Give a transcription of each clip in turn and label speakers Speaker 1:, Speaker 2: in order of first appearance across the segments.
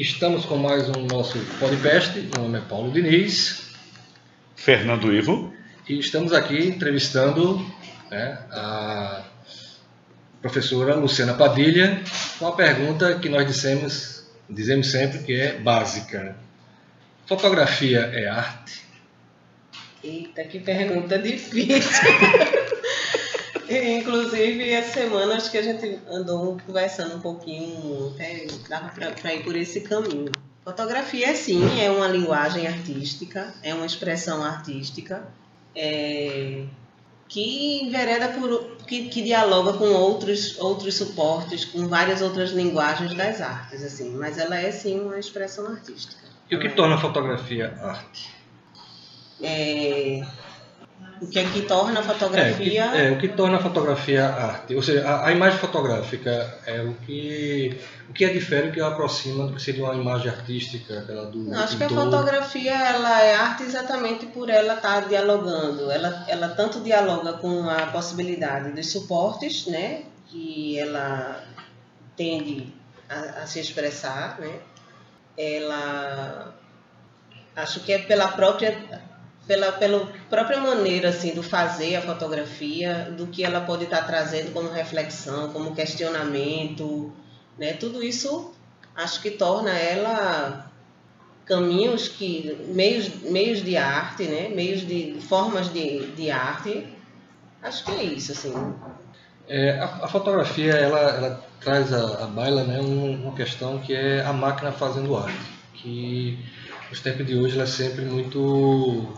Speaker 1: Estamos com mais um nosso podcast. Meu nome é Paulo Diniz.
Speaker 2: Fernando Ivo.
Speaker 1: E estamos aqui entrevistando a professora Luciana Padilha com uma pergunta que nós dizemos sempre que é básica. Fotografia é arte?
Speaker 3: Eita, que pergunta difícil. Inclusive, essa semana acho que a gente andou conversando um pouquinho, dava para ir por esse caminho. Fotografia, sim, é uma linguagem artística, é uma expressão artística, que envereda que dialoga com outros suportes, com várias outras linguagens das artes, assim, mas ela é, sim, uma expressão artística.
Speaker 1: E o que torna a fotografia arte?
Speaker 3: O que é que torna a fotografia...
Speaker 1: o que torna a fotografia arte? Ou seja, a imagem fotográfica é o que a difere, o que a aproxima do que seria uma imagem artística, aquela do
Speaker 3: Acho que a
Speaker 1: pintor.
Speaker 3: Fotografia ela é arte exatamente por ela estar dialogando. Ela tanto dialoga com a possibilidade dos suportes, né, que ela tende a se expressar, né? Acho que é pela própria maneira assim, do fazer a fotografia, do que ela pode estar trazendo como reflexão, como questionamento, né? Tudo isso acho que torna ela meios de arte, né? Formas de arte. Acho que é isso, assim.
Speaker 1: A fotografia ela traz à baila, né, uma questão que é a máquina fazendo arte, que nos tempos de hoje ela é sempre muito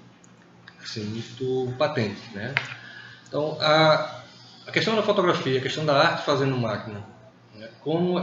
Speaker 1: patente, né? Então a questão da fotografia, a questão da arte fazendo máquina, né? Como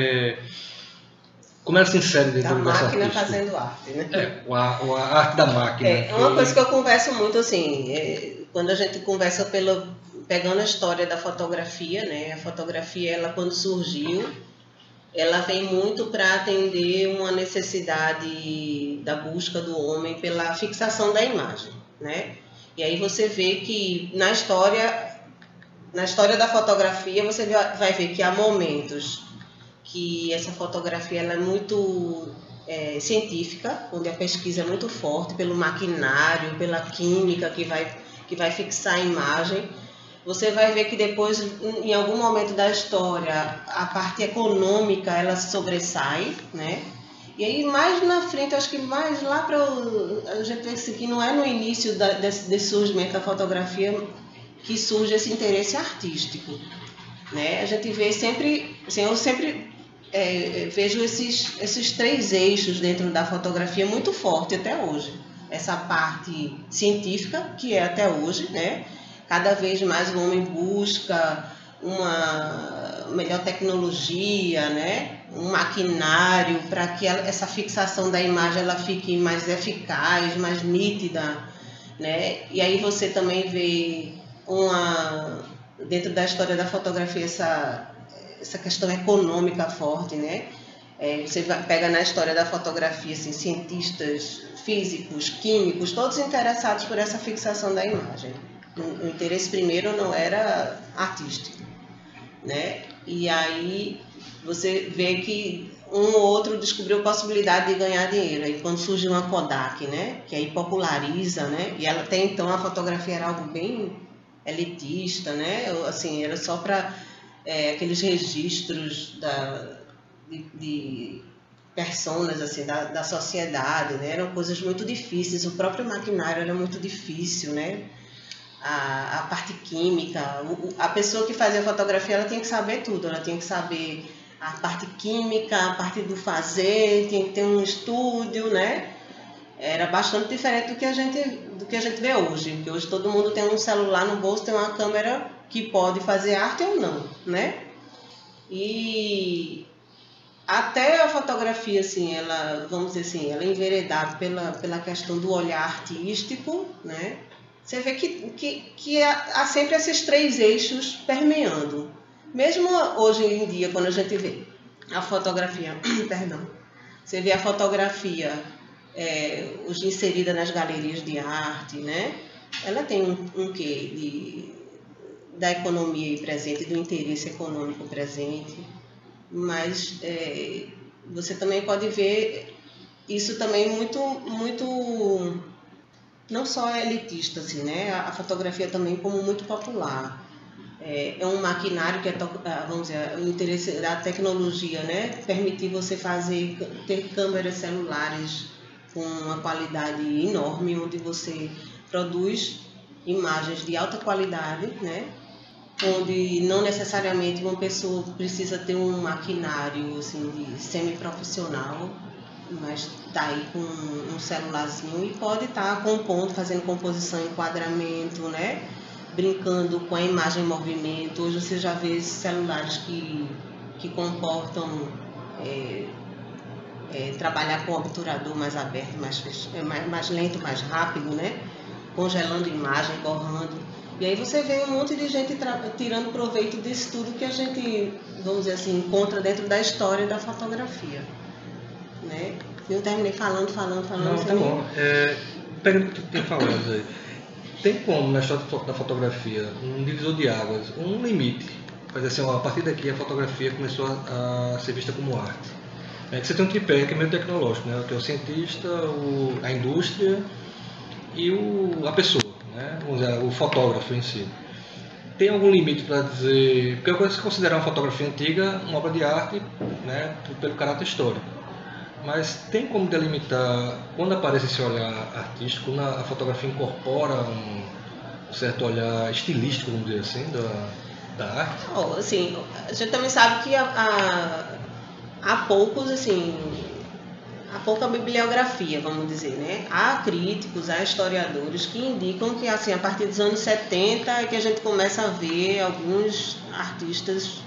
Speaker 1: ela se insere dentro do universo artístico?
Speaker 3: Da máquina fazendo arte, né?
Speaker 1: A arte da máquina.
Speaker 3: Uma coisa que eu converso muito, assim, quando a gente conversa pegando a história da fotografia, né? A fotografia, ela quando surgiu, ela vem muito para atender uma necessidade da busca do homem pela fixação da imagem, né? E aí você vê que na história da fotografia você vai ver que há momentos que essa fotografia ela é muito científica, onde a pesquisa é muito forte pelo maquinário, pela química que vai fixar a imagem. Você vai ver que depois, em algum momento da história, a parte econômica ela se sobressai, né? E aí mais na frente, acho que mais lá para a gente vê que não é no início desse surgimento da fotografia que surge esse interesse artístico, né? A gente vê sempre, assim, eu sempre vejo esses três eixos dentro da fotografia muito forte até hoje. Essa parte científica, que é até hoje, né? Cada vez mais o homem busca uma melhor tecnologia, né? Um maquinário para que essa fixação da imagem ela fique mais eficaz, mais nítida, né? E aí você também vê dentro da história da fotografia essa questão econômica forte, né? Você pega na história da fotografia assim, cientistas, físicos, químicos, todos interessados por essa fixação da imagem. O interesse primeiro não era artístico, né? E aí você vê que um ou outro descobriu a possibilidade de ganhar dinheiro. E quando surge uma Kodak, né? Que aí populariza, né? E ela até então a fotografia era algo bem elitista, né? Assim, era só para aqueles registros de personas assim, da sociedade, né? Eram coisas muito difíceis. O próprio maquinário era muito difícil, né? A parte química, a pessoa que fazia fotografia ela tinha que saber tudo, ela tinha que saber a parte química, a parte do fazer, tinha que ter um estúdio, né? Era bastante diferente do que a gente vê hoje, porque hoje todo mundo tem um celular no bolso, tem uma câmera que pode fazer arte ou não, né? E até a fotografia, assim, ela, vamos dizer assim, ela é enveredada pela questão do olhar artístico, né? Você vê que há sempre esses três eixos permeando. Mesmo hoje em dia, quando a gente vê a fotografia, você vê a fotografia hoje inserida nas galerias de arte, né? Ela tem um quê da economia presente, do interesse econômico presente, mas você também pode ver isso também muito não só elitista, assim, né? A fotografia também como muito popular. É um maquinário que vamos dizer, o interesse da tecnologia, né? Permitir você ter câmeras celulares com uma qualidade enorme, onde você produz imagens de alta qualidade, né? Onde não necessariamente uma pessoa precisa ter um maquinário assim, de semi-profissional, mas está aí com um celularzinho e pode estar compondo, fazendo composição, enquadramento, né? Brincando com a imagem em movimento. Hoje você já vê celulares que comportam trabalhar com o obturador mais aberto, mais lento, mais rápido, né? Congelando imagem, borrando. E aí você vê um monte de gente tirando proveito disso tudo que a gente, vamos dizer assim, encontra dentro da história da fotografia. Né? Eu terminei falando.
Speaker 1: Não, tá bom. Pegando o que tu tem falado aí. Tem como, na história da fotografia, um divisor de águas, um limite? Mas assim, a partir daqui a fotografia começou a ser vista como arte. Que você tem um tripé que é meio tecnológico, né? Que é o cientista, a indústria e a pessoa, né? Vamos dizer, o fotógrafo em si. Tem algum limite para dizer... Porque eu gosto de considerar uma fotografia antiga uma obra de arte, né? Pelo caráter histórico. Mas tem como delimitar, quando aparece esse olhar artístico, quando a fotografia incorpora um certo olhar estilístico, vamos dizer assim, da arte?
Speaker 3: Assim, a gente também sabe que há poucos, assim, há pouca bibliografia, vamos dizer, né? Há críticos, há historiadores que indicam que, assim, a partir dos anos 70 é que a gente começa a ver alguns artistas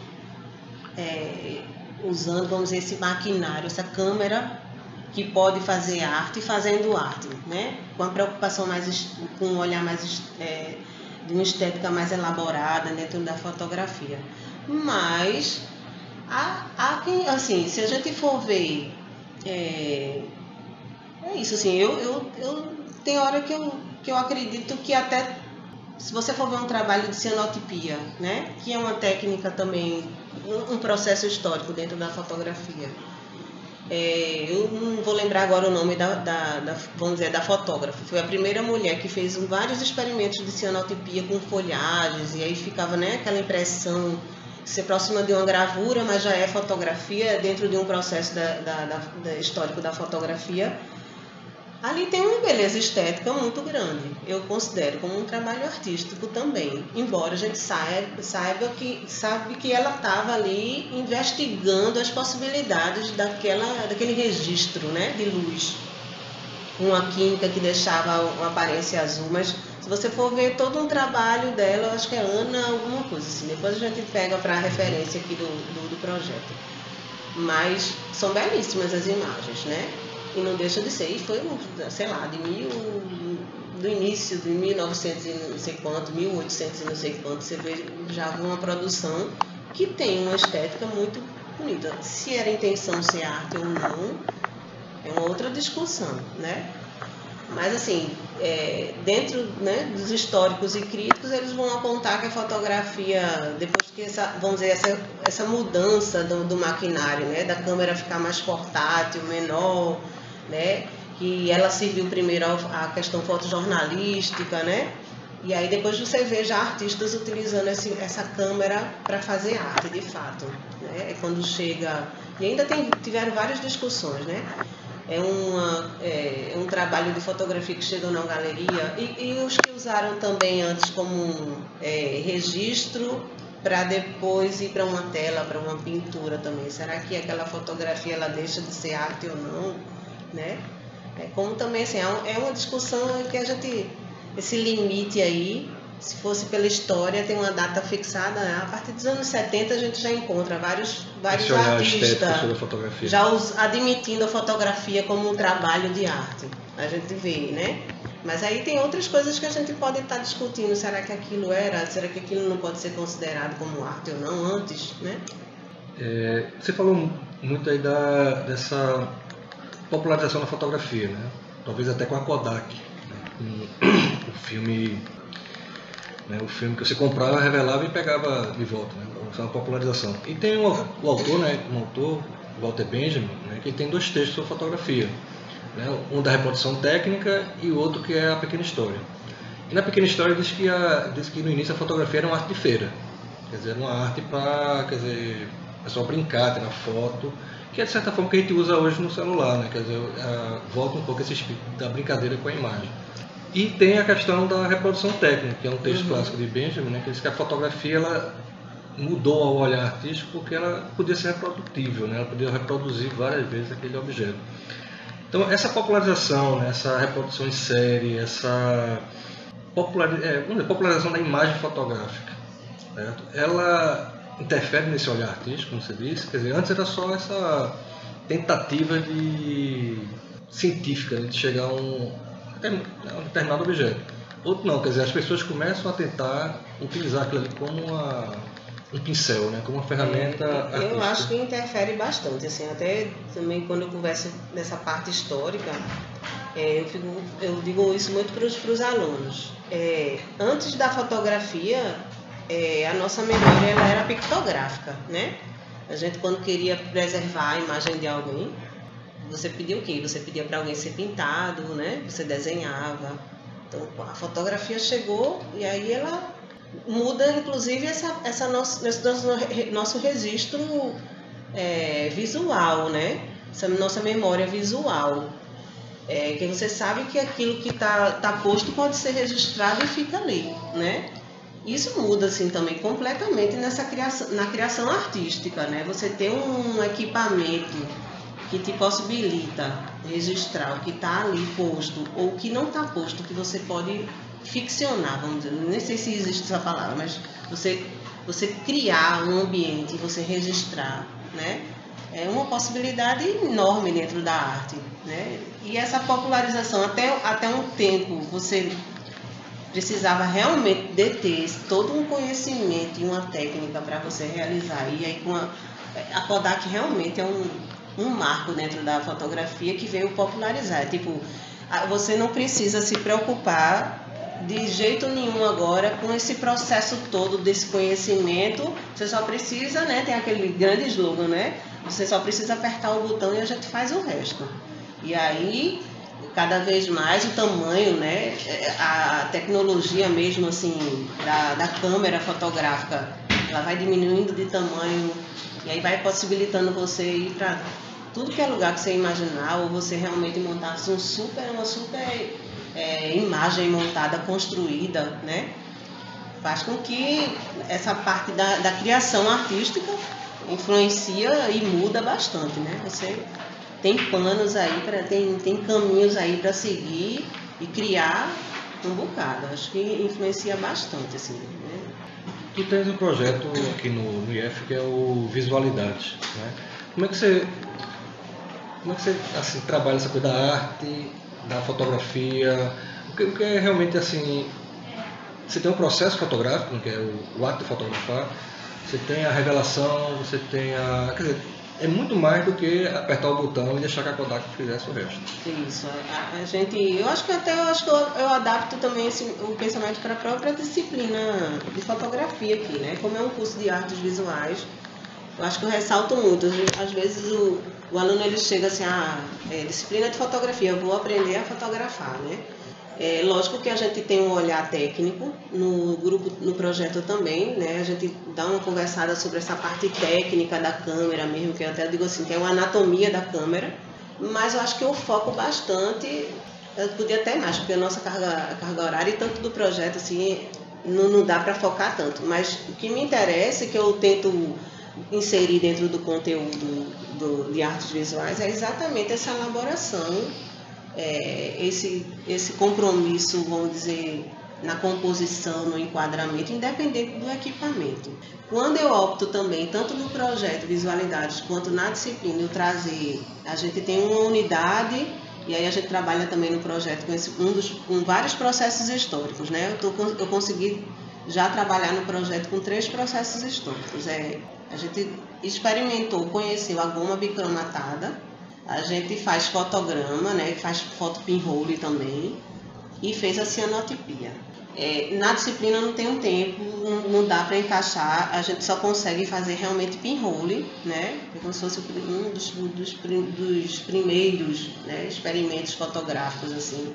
Speaker 3: usando, vamos dizer, esse maquinário, essa câmera que pode fazer arte, fazendo arte, né? Com a preocupação com um olhar mais de uma estética mais elaborada dentro da fotografia. Mas há quem, assim, se a gente for ver, é isso, assim, eu tem hora que eu acredito que até se você for ver um trabalho de cianotipia, né, que é uma técnica também, um processo histórico dentro da fotografia. Eu não vou lembrar agora o nome vamos dizer, da fotógrafa. Foi a primeira mulher que fez vários experimentos de cianotipia com folhagens, e aí ficava, né, aquela impressão que se aproxima de uma gravura, mas já é fotografia dentro de um processo histórico da fotografia. Ali tem uma beleza estética muito grande, eu considero como um trabalho artístico também, embora a gente sabe que ela estava ali investigando as possibilidades daquele registro, né, de luz, uma química que deixava uma aparência azul, mas se você for ver todo um trabalho dela, eu acho que é Ana alguma coisa assim, depois a gente pega para a referência aqui do projeto, mas são belíssimas as imagens, né? E não deixa de ser, e foi, sei lá, do início de 1900 e não sei quanto, 1800 e não sei quanto, você vê já uma produção que tem uma estética muito bonita. Se era intenção ser arte ou não, é uma outra discussão, né? Mas assim, dentro, né, dos históricos e críticos, eles vão apontar que a fotografia, depois que vamos dizer, essa mudança do maquinário, né, da câmera ficar mais portátil, menor, né, que ela serviu primeiro à questão fotojornalística, né, e aí depois você vê já artistas utilizando essa câmera para fazer arte, de fato, né, quando chega, e ainda tiveram várias discussões, né. É um trabalho de fotografia que chegou na galeria e os que usaram também antes como registro para depois ir para uma tela, para uma pintura também. Será que aquela fotografia ela deixa de ser arte ou não? Né? Como também assim, é uma discussão que a gente, esse limite aí, se fosse pela história, tem uma data fixada, né? A partir dos anos 70 a gente já encontra vários artistas já admitindo a fotografia como um trabalho de arte. A gente vê, né? Mas aí tem outras coisas que a gente pode estar discutindo. Será que aquilo será que aquilo não pode ser considerado como arte ou não antes, né?
Speaker 1: Você falou muito aí dessa popularização da fotografia, né? Talvez até com a Kodak, né? O filme que você comprava, revelava e pegava de volta, né? Uma popularização. E tem o autor, né? Um autor, Walter Benjamin, né, que ele tem 2 textos sobre fotografia, né, um da reprodução técnica e o outro que é a pequena história. E na pequena história diz que no início a fotografia era uma arte de feira, quer dizer, era uma arte para, o pessoal brincar, tirar foto, que é de certa forma que a gente usa hoje no celular, né, quer dizer, volta um pouco esse espírito da brincadeira com a imagem. E tem a questão da reprodução técnica, que é um texto clássico de Benjamin, né, que diz que a fotografia ela mudou ao olhar artístico porque ela podia ser reprodutível, né, ela podia reproduzir várias vezes aquele objeto. Então essa popularização, né, essa reprodução em série, essa popularização da imagem fotográfica, certo? Ela interfere nesse olhar artístico, como você disse, quer dizer, antes era só essa tentativa científica de chegar a um determinado objeto. Outro não, quer dizer, as pessoas começam a tentar utilizar aquilo ali como um pincel, né, como uma ferramenta artística.
Speaker 3: Eu acho que interfere bastante, assim, até também quando eu converso nessa parte histórica, eu digo isso muito para os alunos. Antes da fotografia, a nossa memória ela era pictográfica, né? A gente, quando queria preservar a imagem de alguém, você pedia o quê? Você pedia para alguém ser pintado, né? Você desenhava. Então a fotografia chegou e aí ela muda, inclusive, esse nosso registro visual, né? Essa nossa memória visual. Que você sabe que aquilo que tá posto pode ser registrado e fica ali, né? Isso muda assim também completamente na criação artística, né? Você tem um equipamento que te possibilita registrar o que está ali posto ou o que não está posto, que você pode ficcionar, vamos dizer, nem sei se existe essa palavra, mas você criar um ambiente e você registrar, né? É uma possibilidade enorme dentro da arte, né? E essa popularização, até um tempo, você precisava realmente de ter todo um conhecimento e uma técnica para você realizar. E aí a Kodak realmente é um marco dentro da fotografia que veio popularizar. Tipo, você não precisa se preocupar de jeito nenhum agora com esse processo todo desse conhecimento. Você só precisa, né, tem aquele grande slogan, né? Você só precisa apertar o botão e a gente faz o resto. E aí, cada vez mais o tamanho, né, a tecnologia mesmo assim da câmera fotográfica, ela vai diminuindo de tamanho e aí vai possibilitando você ir para tudo que é lugar que você imaginar, ou você realmente montasse uma super imagem montada, construída, né? Faz com que essa parte da criação artística influencia e muda bastante, né? Você tem planos aí, tem caminhos aí para seguir e criar um bocado. Acho que influencia bastante, assim, né?
Speaker 1: Tu tens um projeto aqui no IF que é o Visualidades, né? Como é que você assim, trabalha essa coisa da arte, da fotografia? O que é realmente assim? Você tem um processo fotográfico, que é o ato de fotografar, você tem a revelação, você tem quer dizer, é muito mais do que apertar o botão e deixar que a Kodak fizesse o resto.
Speaker 3: Isso, eu acho que eu adapto também o pensamento para a própria disciplina de fotografia aqui, né? Como é um curso de artes visuais, eu acho que eu ressalto muito. Às vezes o aluno ele chega assim, disciplina de fotografia, eu vou aprender a fotografar, né? Lógico que a gente tem um olhar técnico no grupo, no projeto também, né? A gente dá uma conversada sobre essa parte técnica da câmera mesmo, que eu até digo assim, que é uma anatomia da câmera, mas eu acho que eu foco bastante, eu podia até mais, porque a nossa carga horária e tanto do projeto assim, não dá para focar tanto, mas o que me interessa e que eu tento inserir dentro do conteúdo de artes visuais é exatamente essa elaboração, esse compromisso, vamos dizer, na composição, no enquadramento, independente do equipamento. Quando eu opto também, tanto no projeto Visualidades quanto na disciplina, eu trazer, a gente tem uma unidade, e aí a gente trabalha também no projeto com vários processos históricos, né? Eu consegui já trabalhar no projeto com 3 processos históricos. A gente experimentou, conheceu a goma bicromatada, a gente faz fotograma, né? Faz foto pinhole também, e fez a cianotipia. Na disciplina não tem um tempo, não dá para encaixar, a gente só consegue fazer realmente pinhole, né? Como se fosse um dos primeiros, né, experimentos fotográficos, assim.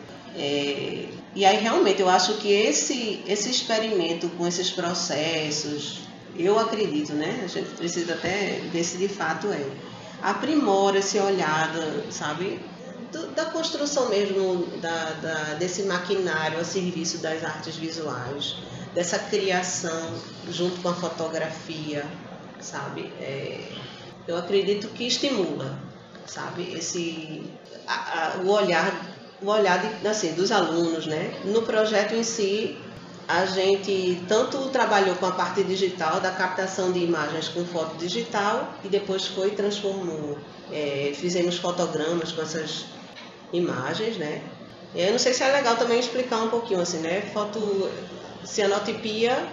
Speaker 3: E aí realmente eu acho que esse experimento com esses processos, eu acredito, né? A gente precisa até ver se de fato aprimora esse olhar, sabe? Da construção mesmo desse maquinário a serviço das artes visuais, dessa criação junto com a fotografia, sabe? Eu acredito que estimula, sabe? O olhar assim, dos alunos, né? No projeto em si, a gente tanto trabalhou com a parte digital, da captação de imagens com foto digital, e depois transformou. Fizemos fotogramas com essas imagens, né? Eu não sei se é legal também explicar um pouquinho assim, né? Cianotipia,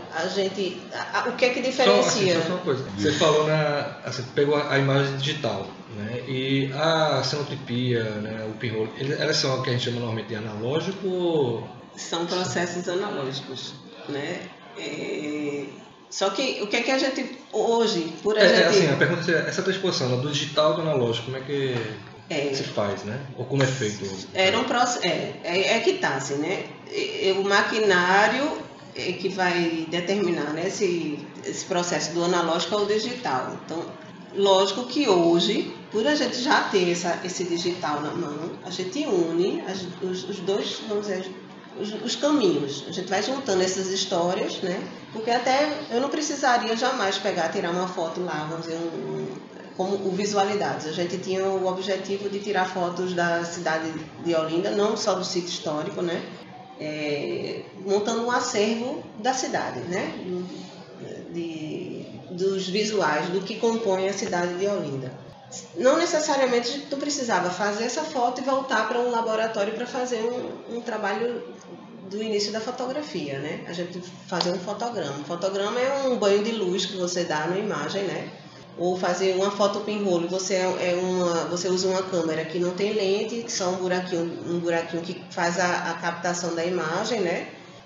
Speaker 3: o que é que diferencia?
Speaker 1: Só uma coisa. Você falou você pegou a imagem digital, né? E a cianotipia, né? O pinhole, elas são o que a gente chama normalmente de analógico?
Speaker 3: São processos analógicos, né? Só que o que é que a gente hoje,
Speaker 1: assim, a pergunta é essa transposição do digital do analógico, como é que se faz, né? Ou como é feito?
Speaker 3: Que tá, assim, né? O maquinário que vai determinar, né, esse processo do analógico ao digital. Então, lógico que hoje, por a gente já ter esse digital na mão, a gente une os dois, vamos dizer, os caminhos. A gente vai juntando essas histórias, né? Porque até eu não precisaria jamais tirar uma foto lá, vamos dizer, como o Visualidades. A gente tinha o objetivo de tirar fotos da cidade de Olinda, não só do sítio histórico, né? Montando um acervo da cidade, né? Dos visuais, do que compõe a cidade de Olinda. Não necessariamente tu precisava fazer essa foto e voltar para um laboratório para fazer um trabalho do início da fotografia, né? A gente fazer um fotograma. Um fotograma é um banho de luz que você dá na imagem, né? Ou fazer uma foto pinhole, você usa uma câmera que não tem lente, que só um buraquinho que faz a captação da imagem, né?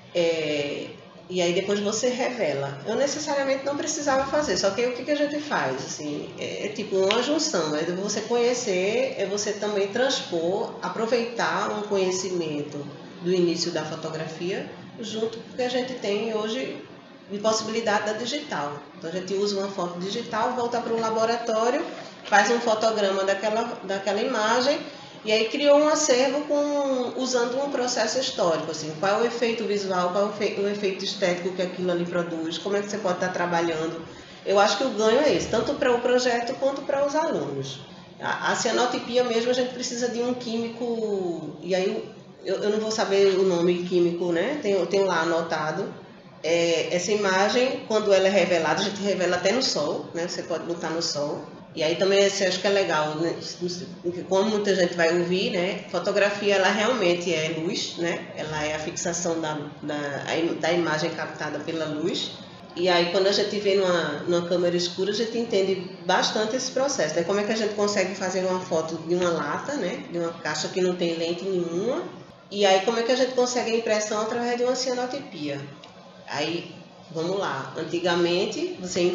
Speaker 3: E aí depois você revela. Eu necessariamente não precisava fazer, só que o que a gente faz? Assim, tipo uma junção, é você conhecer, é você também transpor, aproveitar um conhecimento do início da fotografia junto com o que a gente tem hoje de possibilidade da digital. Então a gente usa uma foto digital, volta para o laboratório, faz um fotograma daquela imagem e aí criou um acervo usando um processo histórico, assim, qual é o efeito visual, qual é o efeito estético que aquilo ali produz, como é que você pode estar trabalhando. Eu acho que o ganho é esse, tanto para o projeto quanto para os alunos. A cianotipia mesmo, a gente precisa de um químico, e aí eu não vou saber o nome químico, né? Tenho lá anotado. Essa imagem, quando ela é revelada, a gente revela até no sol, né? Você pode botar no sol. E aí também acho que é legal, né? Como muita gente vai ouvir, né? Fotografia, ela realmente é luz, né? Ela é a fixação da imagem captada pela luz. E aí quando a gente vê numa câmera escura, a gente entende bastante esse processo, né? Como é que a gente consegue fazer uma foto de uma lata, né? De uma caixa que não tem lente nenhuma. E aí como é que a gente consegue a impressão através de uma cianotipia. Aí, vamos lá, antigamente você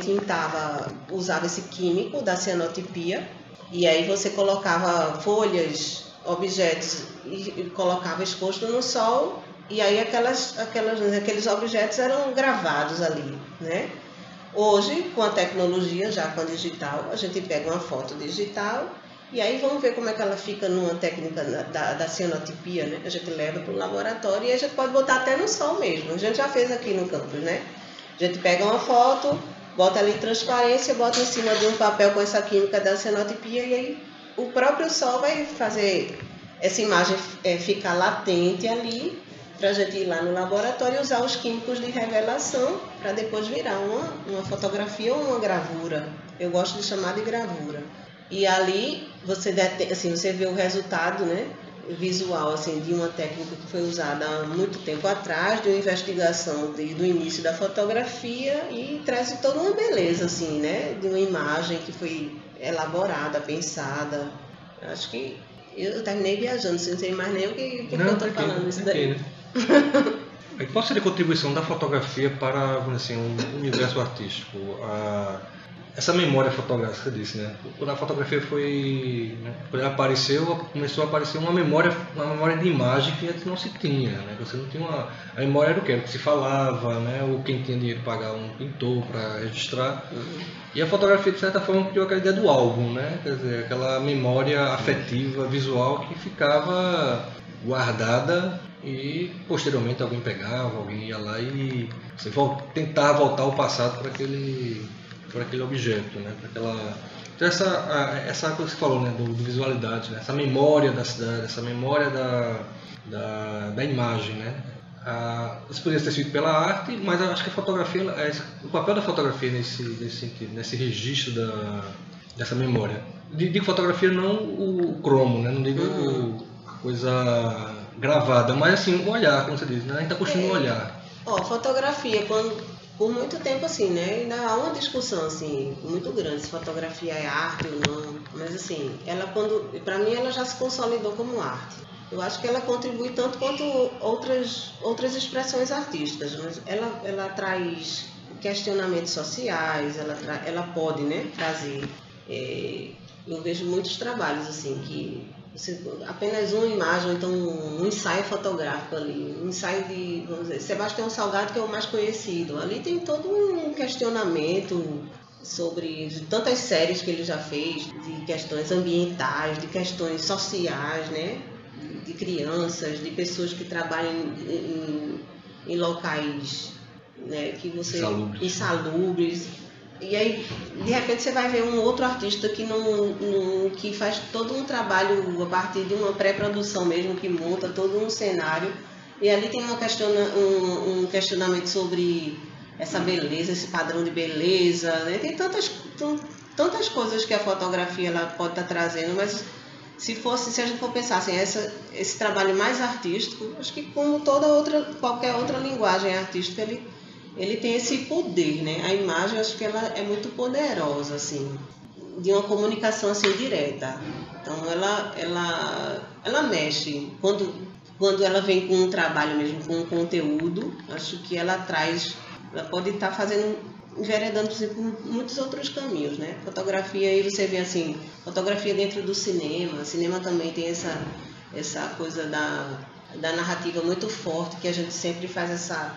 Speaker 3: usava esse químico da cianotipia e aí você colocava folhas, objetos e colocava exposto no sol e aí aqueles objetos eram gravados ali, né? Hoje, com a tecnologia, já com a digital, a gente pega uma foto digital e aí vamos ver como é que ela fica numa técnica da cianotipia, né? A gente leva para o laboratório e a gente pode botar até no sol mesmo. A gente já fez aqui no campus, né? A gente pega uma foto, bota ali em transparência, bota em cima de um papel com essa química da cianotipia e aí o próprio sol vai fazer essa imagem ficar latente ali para a gente ir lá no laboratório e usar os químicos de revelação para depois virar uma fotografia ou uma gravura. Eu gosto de chamar de gravura. E ali você vê o resultado, né, visual assim, de uma técnica que foi usada há muito tempo atrás, de uma investigação do início da fotografia e traz toda uma beleza assim, né, de uma imagem que foi elaborada, pensada. Acho que eu terminei viajando, sem sei mais nem o que eu estou falando isso daí.
Speaker 1: Né? E qual seria a contribuição da fotografia para, vamos dizer assim, o universo artístico? Essa memória fotográfica disso, né? Quando a fotografia foi, né? Quando ela apareceu, começou a aparecer uma memória de imagem que antes não se tinha, né? Você não tinha a memória era o quê? Era o que se falava, né? Ou quem tinha dinheiro pagar um pintor para registrar. E a fotografia, de certa forma, criou aquela ideia do álbum, né? Quer dizer, aquela memória afetiva, visual que ficava guardada e posteriormente alguém pegava, alguém ia lá e você tentava voltar ao passado para aquele objeto, né? Para aquela... Então essa coisa que você falou, né? do visualidade, né? Essa memória da cidade, essa memória da imagem, né? Isso poderia ter sido pela arte, mas eu acho que a fotografia, o papel da fotografia nesse sentido, nesse registro dessa memória. Digo fotografia não o cromo, né? Não digo coisa gravada, mas assim, o olhar, como você diz, né? A gente está construindo um olhar.
Speaker 3: Fotografia, por muito tempo assim, né? Ainda há uma discussão assim, muito grande se fotografia é arte ou não, mas assim, para mim ela já se consolidou como arte. Eu acho que ela contribui tanto quanto outras expressões artísticas, mas ela traz questionamentos sociais, ela pode, né, trazer. Eu vejo muitos trabalhos assim que apenas uma imagem, ou então um ensaio fotográfico ali, um ensaio de, vamos dizer, Sebastião Salgado, que é o mais conhecido. Ali tem todo um questionamento sobre tantas séries que ele já fez, de questões ambientais, de questões sociais, né? De crianças, de pessoas que trabalham em locais, né, que você insalubres. E aí, de repente, você vai ver um outro artista que faz todo um trabalho a partir de uma pré-produção mesmo, que monta todo um cenário. E ali tem um questionamento sobre essa beleza, esse padrão de beleza, né? Tem tantas coisas que a fotografia ela pode estar trazendo, mas se a gente for pensar assim, esse trabalho mais artístico, acho que como qualquer outra linguagem artística, ele tem esse poder, né? A imagem, acho que ela é muito poderosa, assim, de uma comunicação assim direta. Então ela mexe. Quando ela vem com um trabalho mesmo, com um conteúdo, acho que ela pode estar enveredando por muitos outros caminhos, né? Fotografia, aí você vê assim, fotografia dentro do cinema. Cinema também tem essa coisa da narrativa muito forte, que a gente sempre faz essa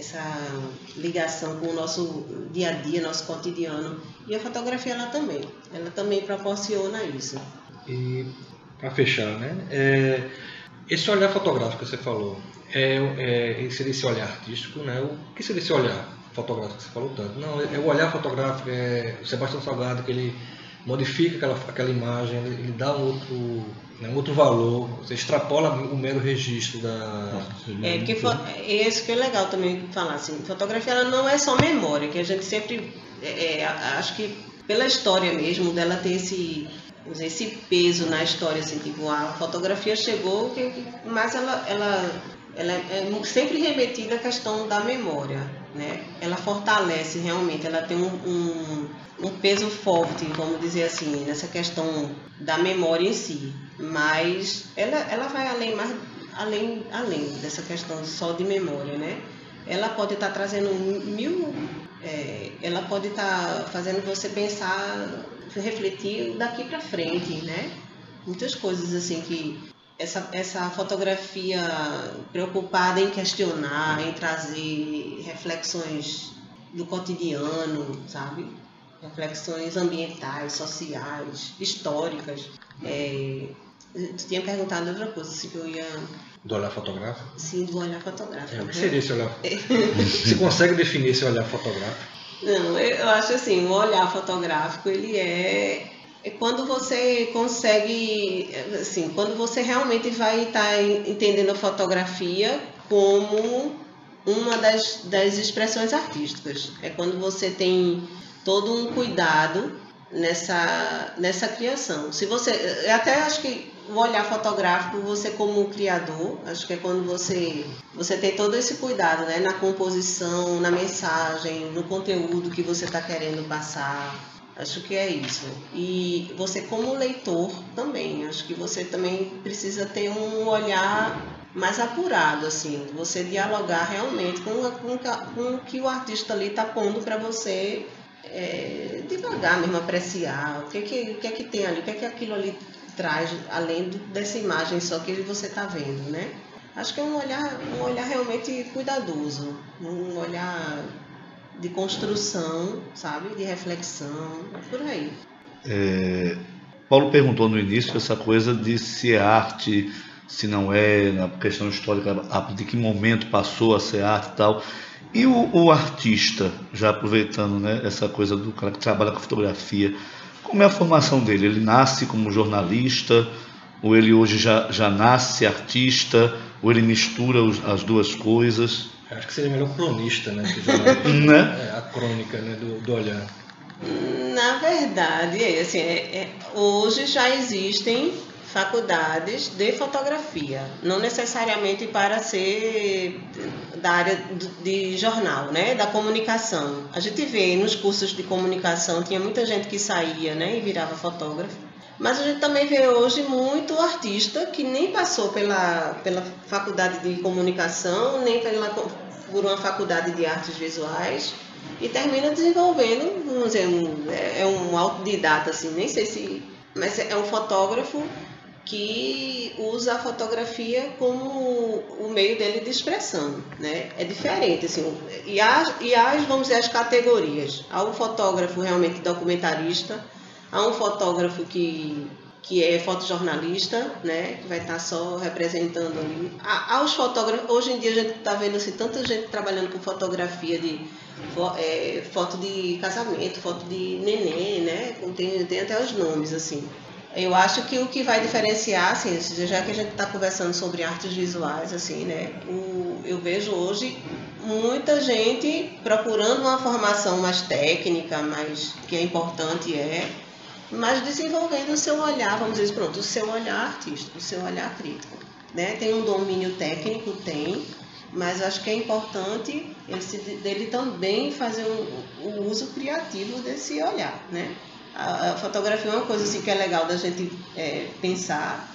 Speaker 3: ligação com o nosso dia a dia, nosso cotidiano. E a fotografia ela também proporciona isso.
Speaker 1: E para fechar, né? Esse olhar fotográfico que você falou, seria esse olhar artístico, né? O que seria esse olhar fotográfico que você falou tanto? Não, é o olhar fotográfico, o Sebastião Salgado, que ele modifica aquela imagem, ele dá um outro valor, você extrapola o mero registro da...
Speaker 3: Isso que é legal também falar, assim, fotografia ela não é só memória, que a gente sempre, acho que pela história mesmo dela ter esse peso na história, assim, tipo, a fotografia chegou, mas ela é sempre remetida à questão da memória, né? Ela fortalece realmente, ela tem um peso forte, vamos dizer assim, nessa questão da memória em si, mas ela vai além dessa questão só de memória, né? Ela pode estar trazendo ela pode estar fazendo você pensar, refletir daqui para frente, né? Muitas coisas assim que essa fotografia preocupada em questionar, em trazer reflexões do cotidiano, sabe? Reflexões ambientais, sociais, históricas. Tu tinha perguntado outra coisa, se eu ia...
Speaker 1: Do olhar fotográfico?
Speaker 3: Sim, do olhar fotográfico.
Speaker 1: O que seria esse olhar? Você consegue definir esse olhar fotográfico?
Speaker 3: Não, eu acho assim, o olhar fotográfico, ele é quando você consegue, assim, quando você realmente vai estar entendendo a fotografia como uma das expressões artísticas. É quando você tem todo um cuidado nessa criação. Se você, eu até acho que o olhar fotográfico, você como criador, acho que é quando você tem todo esse cuidado, né, na composição, na mensagem, no conteúdo que você está querendo passar. Acho que é isso. E você como leitor também, acho que você também precisa ter um olhar mais apurado, assim, você dialogar realmente com o que o artista ali está pondo para você devagar mesmo, apreciar o que é que tem ali, o que é que aquilo ali traz, além dessa imagem só que você está vendo, né? Acho que é um olhar realmente cuidadoso, um olhar de construção, sabe? De reflexão, por aí.
Speaker 4: Paulo perguntou no início essa coisa de se é arte, se não é, na questão histórica, de que momento passou a ser arte e tal. E o artista, já aproveitando, né, essa coisa do cara que trabalha com fotografia, como é a formação dele? Ele nasce como jornalista, ou ele hoje já nasce artista, ou ele mistura as duas coisas?
Speaker 1: Acho que seria melhor cronista, né? Que jornalista.
Speaker 4: Né?
Speaker 1: A crônica, né, do olhar.
Speaker 3: Na verdade, assim, hoje já existem faculdades de fotografia, não necessariamente para ser da área de jornal, né, da comunicação. A gente vê nos cursos de comunicação, tinha muita gente que saía, né, e virava fotógrafo, mas a gente também vê hoje muito artista que nem passou pela faculdade de comunicação, nem por uma faculdade de artes visuais, e termina desenvolvendo, vamos dizer, é um autodidata, assim, nem sei se... Mas é um fotógrafo que usa a fotografia como o meio dele de expressão, né? É diferente, assim, vamos dizer, as categorias. Há um fotógrafo realmente documentarista, há um fotógrafo que é fotojornalista, né? Que vai estar só representando ali. Há os fotógrafos, hoje em dia a gente está vendo assim, tanta gente trabalhando com fotografia foto de casamento, foto de neném, né? Tem até os nomes, assim. Eu acho que o que vai diferenciar, assim, já que a gente está conversando sobre artes visuais, assim, né? Eu vejo hoje muita gente procurando uma formação mais técnica, que é importante, mas desenvolvendo o seu olhar, vamos dizer, pronto, o seu olhar artístico, o seu olhar crítico, né? Tem um domínio técnico, mas acho que é importante ele também fazer o uso criativo desse olhar, né? A fotografia é uma coisa assim que é legal da gente pensar.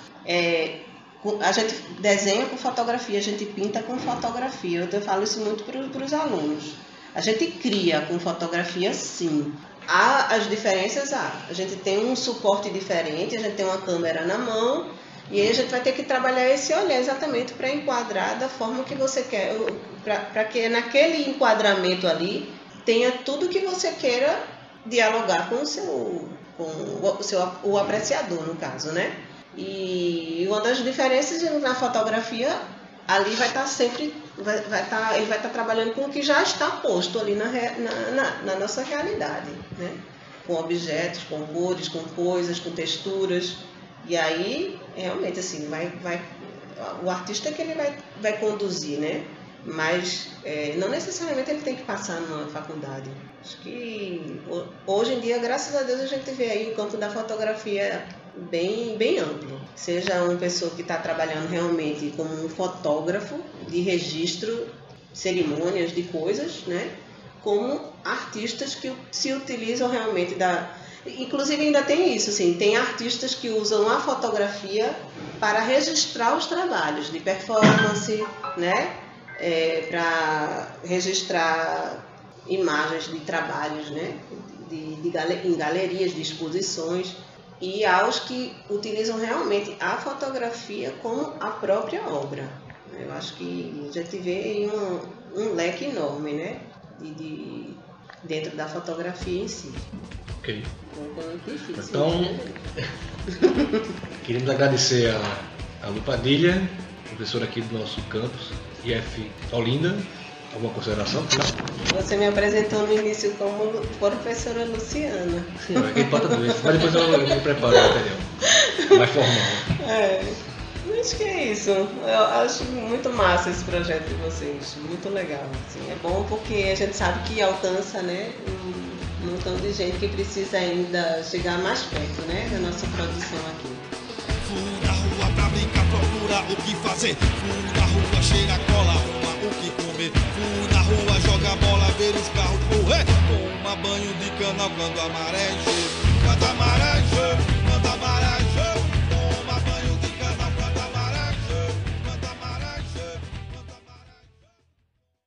Speaker 3: A gente desenha com fotografia, a gente pinta com fotografia. Eu falo isso muito para os alunos. A gente cria com fotografia, sim. Há as diferenças, a gente tem um suporte diferente, a gente tem uma câmera na mão, e aí a gente vai ter que trabalhar esse olhar exatamente para enquadrar da forma que você quer, para que naquele enquadramento ali tenha tudo que você queira dialogar com o apreciador, no caso, né? E uma das diferenças na fotografia, ali vai estar sempre, ele vai estar trabalhando com o que já está posto ali na nossa realidade, né? Com objetos, com cores, com coisas, com texturas. E aí, realmente, assim, o artista que ele vai conduzir, né? Mas não necessariamente ele tem que passar numa faculdade. Acho que hoje em dia, graças a Deus, a gente vê aí o campo da fotografia bem, bem amplo. Seja uma pessoa que está trabalhando realmente como um fotógrafo de registro de cerimônias, de coisas, né? Como artistas que se utilizam realmente Inclusive ainda tem isso, assim, tem artistas que usam a fotografia para registrar os trabalhos de performance, né? Para registrar imagens de trabalhos, né? Em galerias de exposições, e aos que utilizam realmente a fotografia como a própria obra. Eu acho que a gente vê um leque enorme, né? Dentro da fotografia em si.
Speaker 1: Ok.
Speaker 3: Difícil,
Speaker 1: então,
Speaker 3: né?
Speaker 1: Queremos agradecer a Lu Padilha, professora aqui do nosso campus, IF Olinda. Alguma consideração?
Speaker 3: Você me apresentou no início como professora Luciana.
Speaker 1: Não, é que empata dois, mas depois eu me preparo o material mais formal.
Speaker 3: Acho que é isso. Eu acho muito massa esse projeto de vocês, muito legal. Assim, é bom porque a gente sabe que alcança, né, um montão de gente que precisa ainda chegar mais perto, né, da nossa produção aqui.
Speaker 5: Fui na rua pra brincar, procurar o que fazer. Fui na rua, cheira cola, arruma o que comer. Fui na rua, joga bola, ver os carros correr. Toma banho de canal quando a maré encher.